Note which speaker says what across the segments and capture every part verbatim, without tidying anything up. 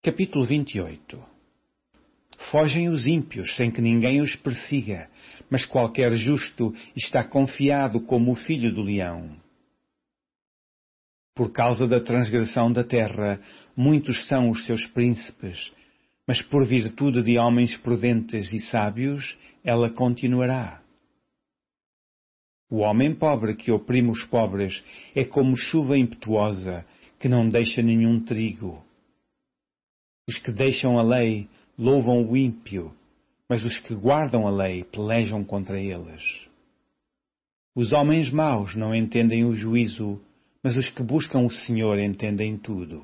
Speaker 1: Capítulo vinte e oito. Fogem os ímpios sem que ninguém os persiga, mas qualquer justo está confiado como o filho do leão. Por causa da transgressão da terra, muitos são os seus príncipes, mas por virtude de homens prudentes e sábios, ela continuará. O homem pobre que oprime os pobres é como chuva impetuosa, que não deixa nenhum trigo. Os que deixam a lei louvam o ímpio, mas os que guardam a lei pelejam contra eles. Os homens maus não entendem o juízo, mas os que buscam o Senhor entendem tudo.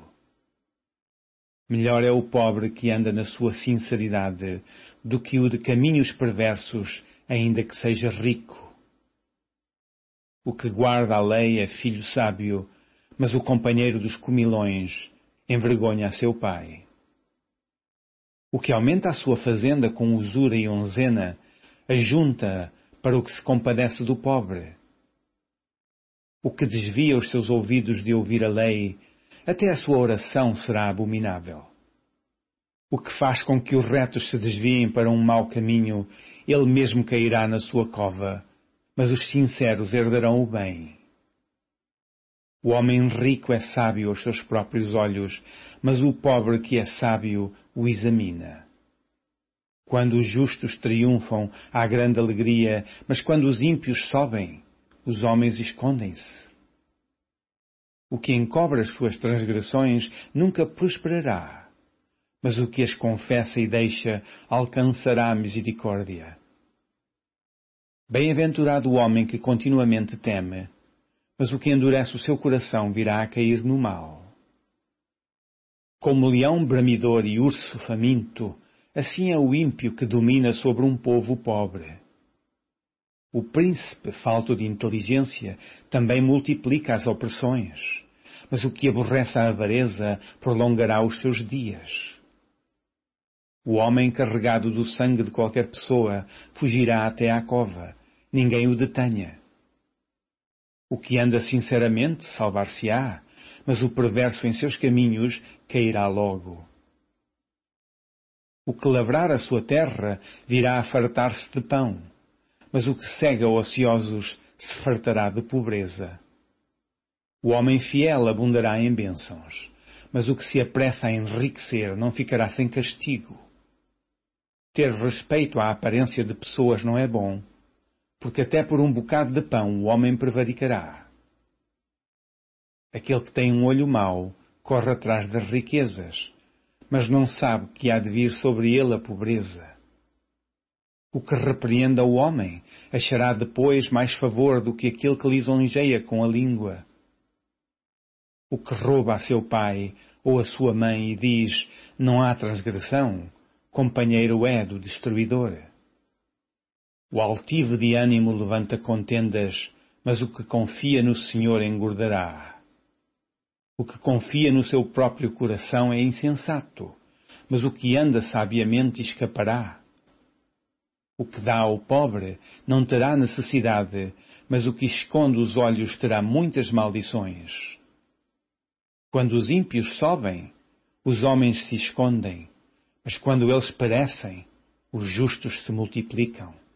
Speaker 1: Melhor é o pobre que anda na sua sinceridade do que o de caminhos perversos, ainda que seja rico. O que guarda a lei é filho sábio, mas o companheiro dos comilões envergonha a seu pai. O que aumenta a sua fazenda com usura e onzena, ajunta para o que se compadece do pobre. O que desvia os seus ouvidos de ouvir a lei, até a sua oração será abominável. O que faz com que os retos se desviem para um mau caminho, ele mesmo cairá na sua cova, mas os sinceros herdarão o bem. O homem rico é sábio aos seus próprios olhos, mas o pobre que é sábio o examina. Quando os justos triunfam, há grande alegria, mas quando os ímpios sobem, os homens escondem-se. O que encobre as suas transgressões nunca prosperará, mas o que as confessa e deixa alcançará a misericórdia. Bem-aventurado o homem que continuamente teme, mas o que endurece o seu coração virá a cair no mal. Como leão bramidor e urso faminto, assim é o ímpio que domina sobre um povo pobre. O príncipe, falto de inteligência, também multiplica as opressões, mas o que aborrece a avareza prolongará os seus dias. O homem carregado do sangue de qualquer pessoa fugirá até à cova, ninguém o detenha. O que anda sinceramente salvar-se-á, mas o perverso em seus caminhos cairá logo. O que lavrar a sua terra virá a fartar-se de pão, mas o que cega ociosos se fartará de pobreza. O homem fiel abundará em bênçãos, mas o que se apressa a enriquecer não ficará sem castigo. Ter respeito à aparência de pessoas não é bom, porque até por um bocado de pão o homem prevaricará. Aquele que tem um olho mau corre atrás das riquezas, mas não sabe que há de vir sobre ele a pobreza. O que repreenda o homem achará depois mais favor do que aquele que lisonjeia com a língua. O que rouba a seu pai ou a sua mãe e diz, não há transgressão, companheiro é do destruidor. O altivo de ânimo levanta contendas, mas o que confia no Senhor engordará. O que confia no seu próprio coração é insensato, mas o que anda sabiamente escapará. O que dá ao pobre não terá necessidade, mas o que esconde os olhos terá muitas maldições. Quando os ímpios sobem, os homens se escondem, mas quando eles perecem, os justos se multiplicam.